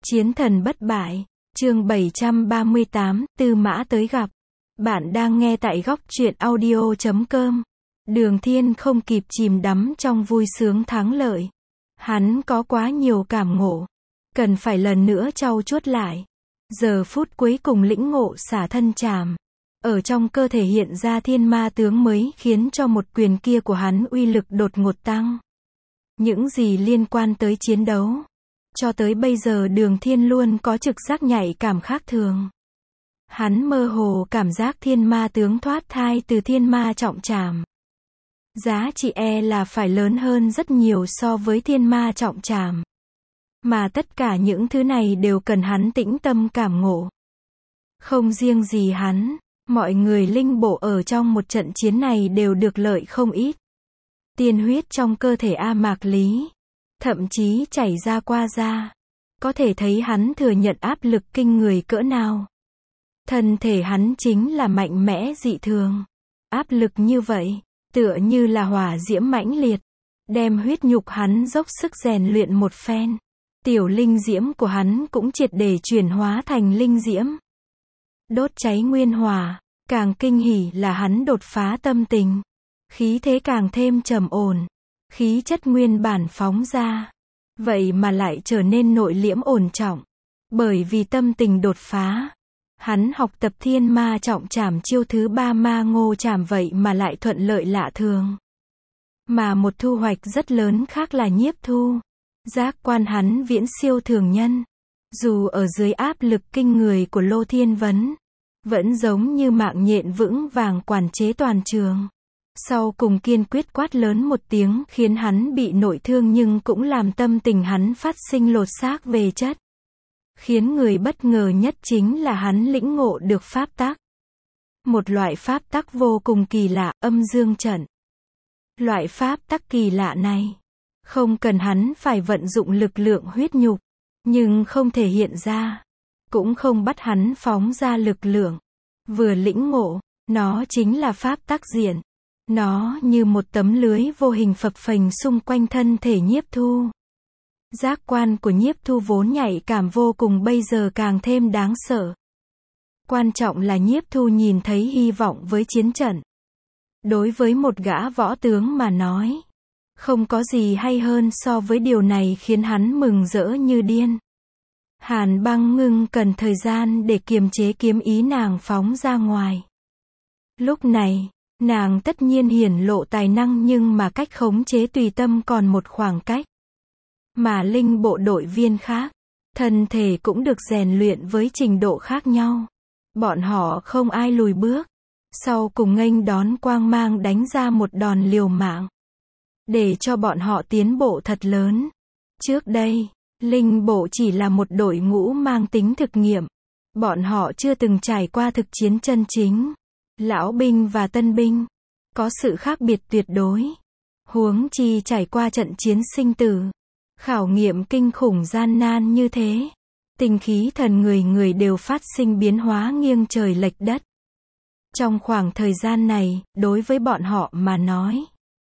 Chiến thần bất bại, chương 738, Tư Mã tới gặp. Bạn đang nghe tại góc truyện audio.com. Đường Thiên không kịp chìm đắm trong vui sướng thắng lợi. Hắn có quá nhiều cảm ngộ, cần phải lần nữa trau chuốt lại. Giờ phút cuối cùng lĩnh ngộ xả thân trảm. Ở trong cơ thể hiện ra thiên ma tướng mới khiến cho một quyền kia của hắn uy lực đột ngột tăng. Những gì liên quan tới chiến đấu, cho tới bây giờ Đường Thiên luôn có trực giác nhạy cảm khác thường. Hắn mơ hồ cảm giác thiên ma tướng thoát thai từ thiên ma trọng trảm. Giá trị là phải lớn hơn rất nhiều so với thiên ma trọng trảm. Mà tất cả những thứ này đều cần hắn tĩnh tâm cảm ngộ. Không riêng gì hắn, mọi người linh bộ ở trong một trận chiến này đều được lợi không ít. Tiên huyết trong cơ thể A Mạc Lý, thậm chí chảy ra qua da. Có thể thấy hắn thừa nhận áp lực kinh người cỡ nào. Thân thể hắn chính là mạnh mẽ dị thường. Áp lực như vậy, tựa như là hỏa diễm mãnh liệt, đem huyết nhục hắn dốc sức rèn luyện một phen. Tiểu linh diễm của hắn cũng triệt để chuyển hóa thành linh diễm, đốt cháy nguyên hỏa. Càng kinh hỉ là hắn đột phá tâm tình, khí thế càng thêm trầm ổn, khí chất nguyên bản phóng ra, vậy mà lại trở nên nội liễm ổn trọng. Bởi vì tâm tình đột phá, hắn học tập thiên ma trọng trảm chiêu thứ 3 ma ngô trảm vậy mà lại thuận lợi lạ thường. Mà một thu hoạch rất lớn khác là nhiếp thu. Giác quan hắn viễn siêu thường nhân. Dù ở dưới áp lực kinh người của Lô Thiên Vấn, vẫn giống như mạng nhện vững vàng quản chế toàn trường. Sau cùng kiên quyết quát lớn một tiếng khiến hắn bị nội thương nhưng cũng làm tâm tình hắn phát sinh lột xác về chất. Khiến người bất ngờ nhất chính là hắn lĩnh ngộ được pháp tắc. Một loại pháp tắc vô cùng kỳ lạ, âm dương trận. Loại pháp tắc kỳ lạ này, không cần hắn phải vận dụng lực lượng huyết nhục, nhưng không thể hiện ra, cũng không bắt hắn phóng ra lực lượng. Vừa lĩnh ngộ, nó chính là pháp tắc diện. Nó như một tấm lưới vô hình phập phềnh xung quanh thân thể nhiếp thu. Giác quan của nhiếp thu vốn nhạy cảm vô cùng bây giờ càng thêm đáng sợ. Quan trọng là nhiếp thu nhìn thấy hy vọng với chiến trận. Đối với một gã võ tướng mà nói, không có gì hay hơn so với điều này khiến hắn mừng rỡ như điên. Hàn Băng Ngưng cần thời gian để kiềm chế kiếm ý nàng phóng ra ngoài. Lúc này, nàng tất nhiên hiển lộ tài năng nhưng mà cách khống chế tùy tâm còn một khoảng cách. Mà linh bộ đội viên khác, thân thể cũng được rèn luyện với trình độ khác nhau. Bọn họ không ai lùi bước. Sau cùng nghênh đón quang mang đánh ra một đòn liều mạng. Để cho bọn họ tiến bộ thật lớn. Trước đây, linh bộ chỉ là một đội ngũ mang tính thực nghiệm. Bọn họ chưa từng trải qua thực chiến chân chính. Lão binh và tân binh có sự khác biệt tuyệt đối. Huống chi trải qua trận chiến sinh tử, khảo nghiệm kinh khủng gian nan như thế. Tinh khí thần người người đều phát sinh biến hóa nghiêng trời lệch đất. Trong khoảng thời gian này, đối với bọn họ mà nói,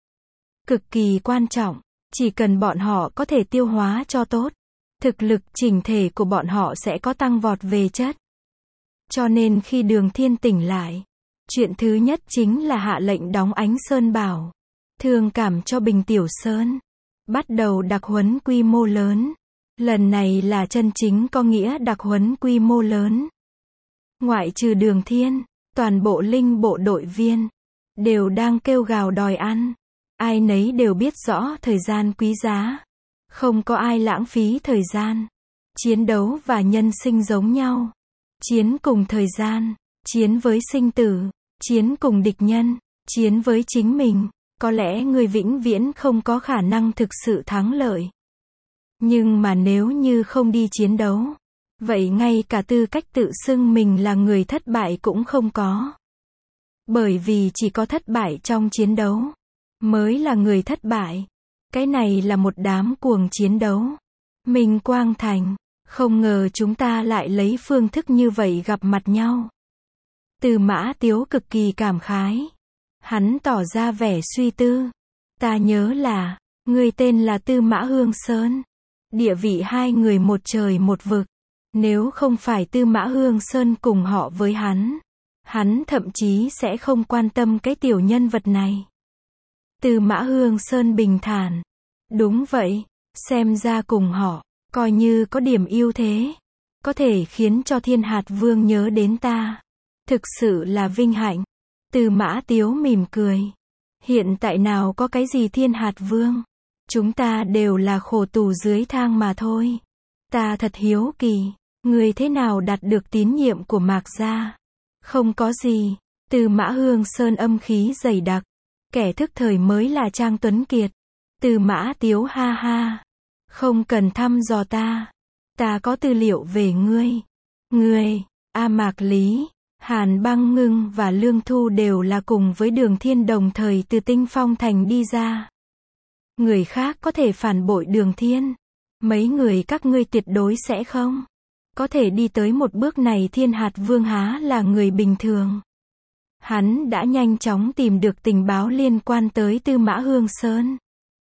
cực kỳ quan trọng. Chỉ cần bọn họ có thể tiêu hóa cho tốt, thực lực chỉnh thể của bọn họ sẽ có tăng vọt về chất. Cho nên khi Đường Thiên tỉnh lại, chuyện thứ nhất chính là hạ lệnh đóng Ánh Sơn Bảo, thương cảm cho Bình Tiểu Sơn, bắt đầu đặc huấn quy mô lớn. Lần này là chân chính có nghĩa đặc huấn quy mô lớn. Ngoại trừ Đường Thiên, toàn bộ linh bộ đội viên đều đang kêu gào đòi ăn. Ai nấy đều biết rõ thời gian quý giá, không có ai lãng phí thời gian. Chiến đấu và nhân sinh giống nhau. Chiến cùng thời gian, chiến với sinh tử, chiến cùng địch nhân, chiến với chính mình. Có lẽ người vĩnh viễn không có khả năng thực sự thắng lợi. Nhưng mà nếu như không đi chiến đấu, vậy ngay cả tư cách tự xưng mình là người thất bại cũng không có. Bởi vì chỉ có thất bại trong chiến đấu mới là người thất bại. Cái này là một đám cuồng chiến đấu. Minh Quang Thành, không ngờ chúng ta lại lấy phương thức như vậy gặp mặt nhau. Tư Mã Tiếu cực kỳ cảm khái. Hắn tỏ ra vẻ suy tư. Ta nhớ là, người tên là Tư Mã Hương Sơn. Địa vị hai người một trời một vực. Nếu không phải Tư Mã Hương Sơn cùng họ với hắn thậm chí sẽ không quan tâm cái tiểu nhân vật này. Tư Mã Hương Sơn bình thản. Đúng vậy, xem ra cùng họ, coi như có điểm ưu thế. Có thể khiến cho Thiên Hạt Vương nhớ đến ta. Thực sự là vinh hạnh. Tư Mã Tiếu mỉm cười. Hiện tại nào có cái gì Thiên Hạt Vương. Chúng ta đều là khổ tù dưới thang mà thôi. Ta thật hiếu kỳ, người thế nào đạt được tín nhiệm của Mạc gia? Không có gì. Tư Mã Hương Sơn âm khí dày đặc. Kẻ thức thời mới là Trang Tuấn Kiệt. Tư Mã Tiếu ha ha. Không cần thăm dò ta. Ta có tư liệu về ngươi. Ngươi, Mạc Lý, Hàn Băng Ngưng và Lương Thu đều là cùng với Đường Thiên đồng thời từ Tinh Phong Thành đi ra. Người khác có thể phản bội Đường Thiên. Mấy người các ngươi tuyệt đối sẽ không. Có thể đi tới một bước này Thiên Hạt Vương há là người bình thường. Hắn đã nhanh chóng tìm được tình báo liên quan tới Tư Mã Hương Sơn.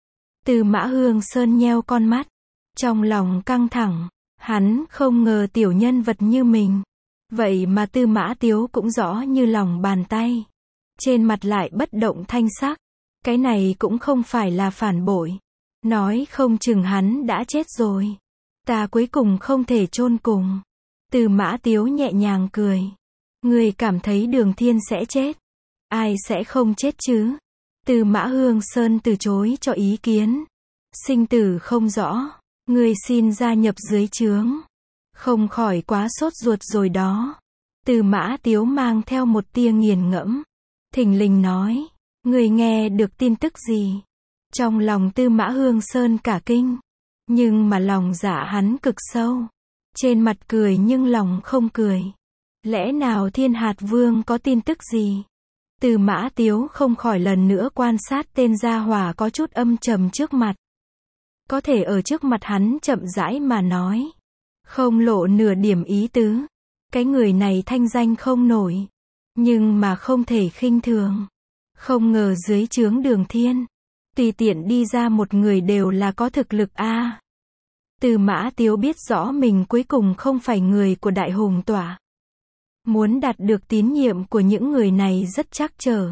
Tư Mã Hương Sơn nheo con mắt. Trong lòng căng thẳng. Hắn không ngờ tiểu nhân vật như mình. Vậy mà Tư Mã Tiếu cũng rõ như lòng bàn tay. Trên mặt lại bất động thanh sắc. Cái này cũng không phải là phản bội. Nói không chừng hắn đã chết rồi. Ta cuối cùng không thể chôn cùng. Tư Mã Tiếu nhẹ nhàng cười. Người cảm thấy Đường Thiên sẽ chết. Ai sẽ không chết chứ? Tư Mã Hương Sơn từ chối cho ý kiến. Sinh tử không rõ. Người xin gia nhập dưới trướng. Không khỏi quá sốt ruột rồi đó. Tư Mã Tiếu mang theo một tia nghiền ngẫm. Thình lình nói. Người nghe được tin tức gì? Trong lòng Tư Mã Hương Sơn cả kinh. Nhưng mà lòng dạ hắn cực sâu. Trên mặt cười nhưng lòng không cười. Lẽ nào Thiên Hạt Vương có tin tức gì? Tư Mã Tiếu không khỏi lần nữa quan sát tên gia hỏa có chút âm trầm trước mặt. Có thể ở trước mặt hắn chậm rãi mà nói. Không lộ nửa điểm ý tứ. Cái người này thanh danh không nổi. Nhưng mà không thể khinh thường. Không ngờ dưới trướng Đường Thiên. Tùy tiện đi ra một người đều là có thực lực a. Tư Mã Tiếu biết rõ mình cuối cùng không phải người của Đại Hùng Tỏa. Muốn đạt được tín nhiệm của những người này rất trắc trở.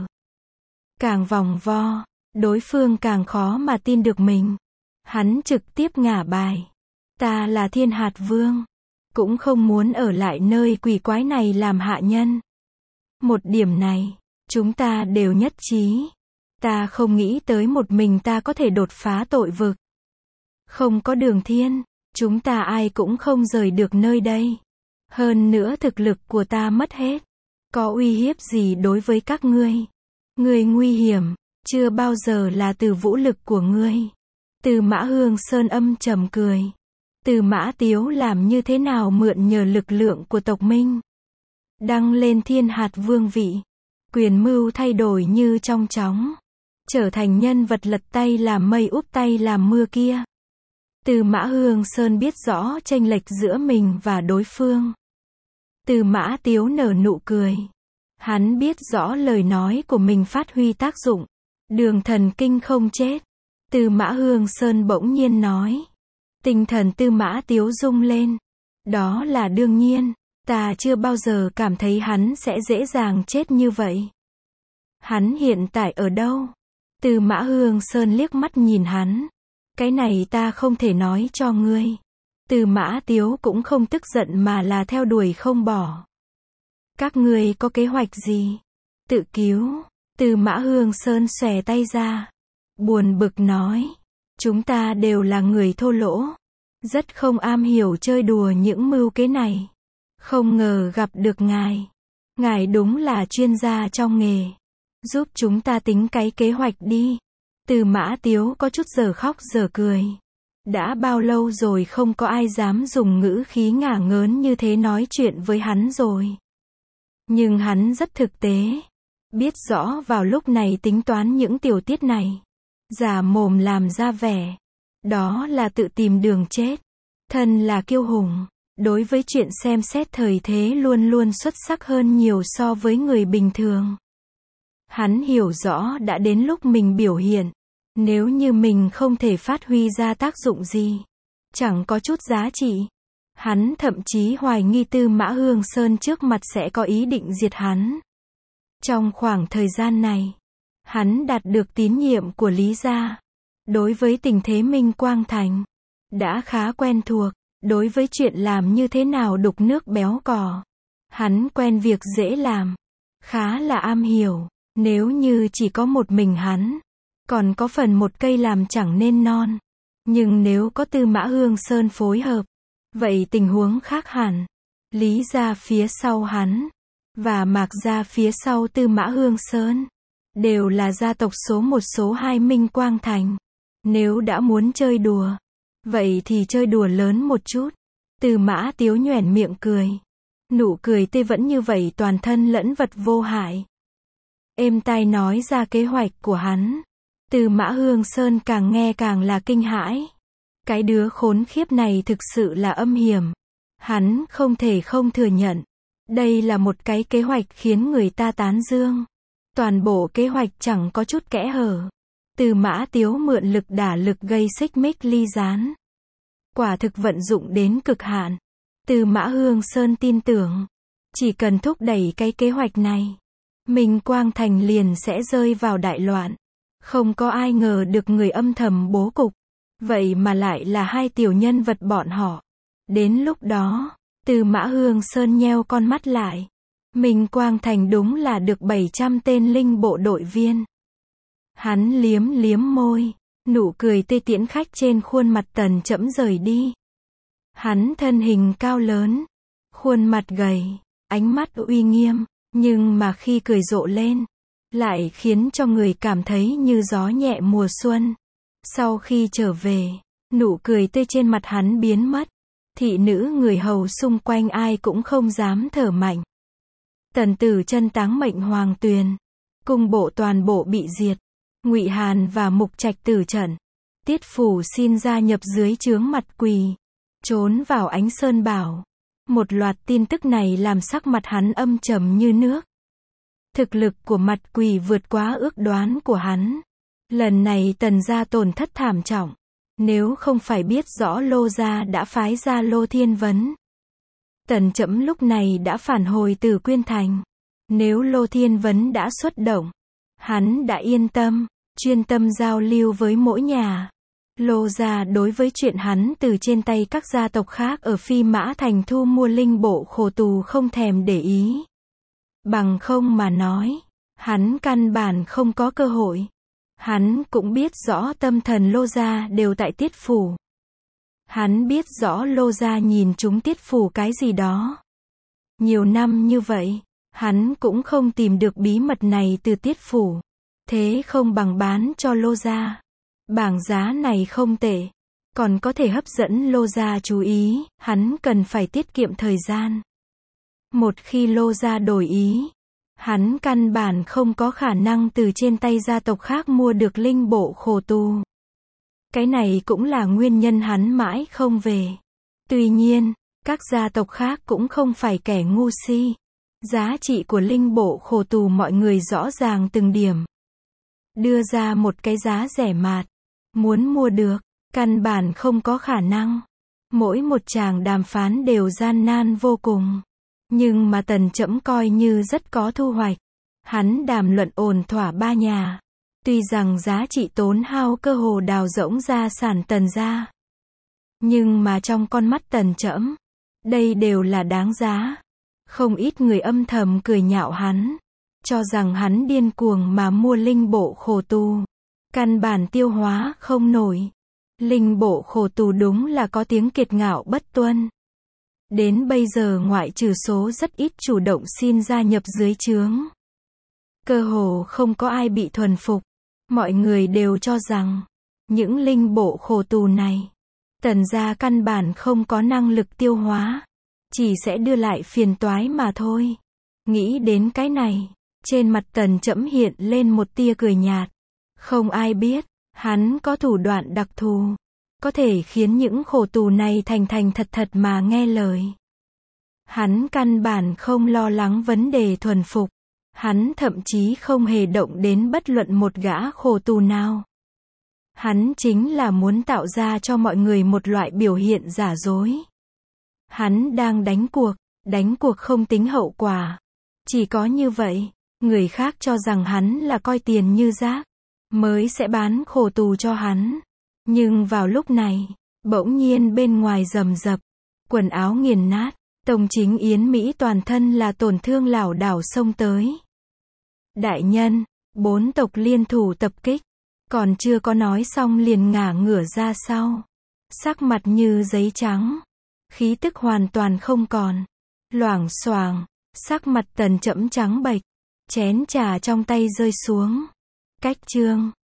Càng vòng vo, đối phương càng khó mà tin được mình. Hắn trực tiếp ngả bài. Ta là Thiên Hạt Vương. Cũng không muốn ở lại nơi quỷ quái này làm hạ nhân. Một điểm này, chúng ta đều nhất trí. Ta không nghĩ tới một mình ta có thể đột phá tội vực. Không có Đường Thiên, chúng ta ai cũng không rời được nơi đây. Hơn nữa thực lực của ta mất hết. Có uy hiếp gì đối với các ngươi? Ngươi nguy hiểm, chưa bao giờ là từ vũ lực của ngươi. Tư Mã Hương Sơn âm trầm cười. Tư Mã Tiếu làm như thế nào mượn nhờ lực lượng của tộc Minh. Đăng lên Thiên Hạt Vương vị. Quyền mưu thay đổi như trong chóng. Trở thành nhân vật lật tay làm mây úp tay làm mưa kia. Tư Mã Hương Sơn biết rõ chênh lệch giữa mình và đối phương. Tư Mã Tiếu nở nụ cười. Hắn biết rõ lời nói của mình phát huy tác dụng. Đường thần kinh không chết. Tư Mã Hương Sơn bỗng nhiên nói. Tinh thần Tư Mã Tiếu rung lên. Đó là đương nhiên. Ta chưa bao giờ cảm thấy hắn sẽ dễ dàng chết như vậy. Hắn hiện tại ở đâu? Tư Mã Hương Sơn liếc mắt nhìn hắn. Cái này ta không thể nói cho ngươi. Tư Mã Tiếu cũng không tức giận mà là theo đuổi không bỏ. Các ngươi có kế hoạch gì? Tự cứu. Tư Mã Hương Sơn xòe tay ra. Buồn bực nói. Chúng ta đều là người thô lỗ. Rất không am hiểu chơi đùa những mưu kế này. Không ngờ gặp được ngài. Ngài đúng là chuyên gia trong nghề. Giúp chúng ta tính cái kế hoạch đi. Tư Mã Tiếu có chút giờ khóc giờ cười. Đã bao lâu rồi không có ai dám dùng ngữ khí ngả ngớn như thế nói chuyện với hắn rồi. Nhưng hắn rất thực tế. Biết rõ vào lúc này tính toán những tiểu tiết này. Giả mồm làm ra vẻ. Đó là tự tìm đường chết. Thân là kiêu hùng. Đối với chuyện xem xét thời thế luôn luôn xuất sắc hơn nhiều so với người bình thường. Hắn hiểu rõ đã đến lúc mình biểu hiện. Nếu như mình không thể phát huy ra tác dụng gì, chẳng có chút giá trị, Hắn thậm chí hoài nghi Tư Mã Hương Sơn trước mặt sẽ có ý định diệt hắn. Trong khoảng thời gian này, hắn đạt được tín nhiệm của Lý gia. Đối với tình thế Minh Quang Thành, đã khá quen thuộc. Đối với chuyện làm như thế nào đục nước béo cò, hắn quen việc dễ làm, khá là am hiểu. Nếu như chỉ có một mình hắn, còn có phần một cây làm chẳng nên non. Nhưng nếu có Tư Mã Hương Sơn phối hợp, vậy tình huống khác hẳn. Lý gia phía sau hắn, và Mạc gia phía sau Tư Mã Hương Sơn, đều là gia tộc số 1 số 2 Minh Quang Thành. Nếu đã muốn chơi đùa, vậy thì chơi đùa lớn một chút. Tư Mã Tiếu nhoẻn miệng cười. Nụ cười tê vẫn như vậy toàn thân lẫn vật vô hại. Êm tai nói ra kế hoạch của hắn. Tư Mã Hương Sơn càng nghe càng là kinh hãi. Cái đứa khốn khiếp này thực sự là âm hiểm. Hắn không thể không thừa nhận. Đây là một cái kế hoạch khiến người ta tán dương. Toàn bộ kế hoạch chẳng có chút kẽ hở. Tư Mã Tiếu mượn lực đả lực gây xích mích ly gián. Quả thực vận dụng đến cực hạn. Tư Mã Hương Sơn tin tưởng, chỉ cần thúc đẩy cái kế hoạch này, Minh Quang Thành liền sẽ rơi vào đại loạn. Không có ai ngờ được người âm thầm bố cục, vậy mà lại là hai tiểu nhân vật bọn họ. Đến lúc đó, Tư Mã Hương Sơn nheo con mắt lại. Minh Quang Thành đúng là được 700 tên linh bộ đội viên. Hắn liếm liếm môi, nụ cười tê tiễn khách trên khuôn mặt Tần Chẫm rời đi. Hắn thân hình cao lớn, khuôn mặt gầy, ánh mắt uy nghiêm, nhưng mà khi cười rộ lên, lại khiến cho người cảm thấy như gió nhẹ mùa xuân. Sau khi trở về, nụ cười tê trên mặt hắn biến mất. Thị nữ người hầu xung quanh ai cũng không dám thở mạnh. Tần Tử Chân táng mệnh Hoàng Tuyền, cung bộ toàn bộ bị diệt. Ngụy Hàn và Mục Trạch tử trận. Tiết Phủ xin gia nhập dưới trướng Mặt Quỳ, trốn vào Ánh Sơn Bảo. Một loạt tin tức này làm sắc mặt hắn âm trầm như nước. Thực lực của Mặt Quỳ vượt quá ước đoán của hắn. Lần này Tần gia tổn thất thảm trọng. Nếu không phải biết rõ Lô gia đã phái ra Lô Thiên Vấn, Tần Chẫm lúc này đã phản hồi từ Quyên Thành. Nếu Lô Thiên Vấn đã xuất động, hắn đã yên tâm, chuyên tâm giao lưu với mỗi nhà. Lô gia đối với chuyện hắn từ trên tay các gia tộc khác ở Phi Mã Thành thu mua linh bộ khổ tù không thèm để ý. Bằng không mà nói, hắn căn bản không có cơ hội. Hắn cũng biết rõ tâm thần Lô gia đều tại Tiết Phủ. Hắn biết rõ Lô gia nhìn chúng Tiết Phủ cái gì đó. Nhiều năm như vậy, hắn cũng không tìm được bí mật này từ Tiết Phủ. Thế không bằng bán cho Lô gia. Bảng giá này không tệ, còn có thể hấp dẫn Lô gia chú ý, hắn cần phải tiết kiệm thời gian. Một khi Lô gia đổi ý, hắn căn bản không có khả năng từ trên tay gia tộc khác mua được linh bộ khổ tù. Cái này cũng là nguyên nhân hắn mãi không về. Tuy nhiên, các gia tộc khác cũng không phải kẻ ngu si. Giá trị của linh bộ khổ tù mọi người rõ ràng từng điểm. Đưa ra một cái giá rẻ mạt. Muốn mua được, căn bản không có khả năng. Mỗi một tràng đàm phán đều gian nan vô cùng. Nhưng mà Tần Chẫm coi như rất có thu hoạch. Hắn đàm luận ổn thỏa ba nhà. Tuy rằng giá trị tốn hao cơ hồ đào rỗng gia sản Tần gia. Nhưng mà trong con mắt Tần Chẫm, đây đều là đáng giá. Không ít người âm thầm cười nhạo hắn. Cho rằng hắn điên cuồng mà mua linh bộ khổ tù. Căn bản tiêu hóa không nổi. Linh bộ khổ tù đúng là có tiếng kiệt ngạo bất tuân. Đến bây giờ ngoại trừ số rất ít chủ động xin gia nhập dưới trướng. Cơ hồ không có ai bị thuần phục. Mọi người đều cho rằng, những linh bộ khổ tù này, Tần gia căn bản không có năng lực tiêu hóa. Chỉ sẽ đưa lại phiền toái mà thôi. Nghĩ đến cái này, trên mặt Tần Chẫm hiện lên một tia cười nhạt. Không ai biết, hắn có thủ đoạn đặc thù, có thể khiến những khổ tù này thành thành thật thật mà nghe lời. Hắn căn bản không lo lắng vấn đề thuần phục. Hắn thậm chí không hề động đến bất luận một gã khổ tù nào. Hắn chính là muốn tạo ra cho mọi người một loại biểu hiện giả dối. Hắn đang đánh cuộc không tính hậu quả. Chỉ có như vậy, người khác cho rằng hắn là coi tiền như rác, mới sẽ bán khổ tù cho hắn. Nhưng vào lúc này, bỗng nhiên bên ngoài rầm rập, quần áo nghiền nát, Tông Chính Yến Mỹ toàn thân là tổn thương lảo đảo xông tới. Đại nhân, 4 tộc liên thủ tập kích, còn chưa có nói xong liền ngả ngửa ra sau. Sắc mặt như giấy trắng, khí tức hoàn toàn không còn. Loảng xoảng, sắc mặt Tần Chẫm trắng bệch, chén trà trong tay rơi xuống. Cách chương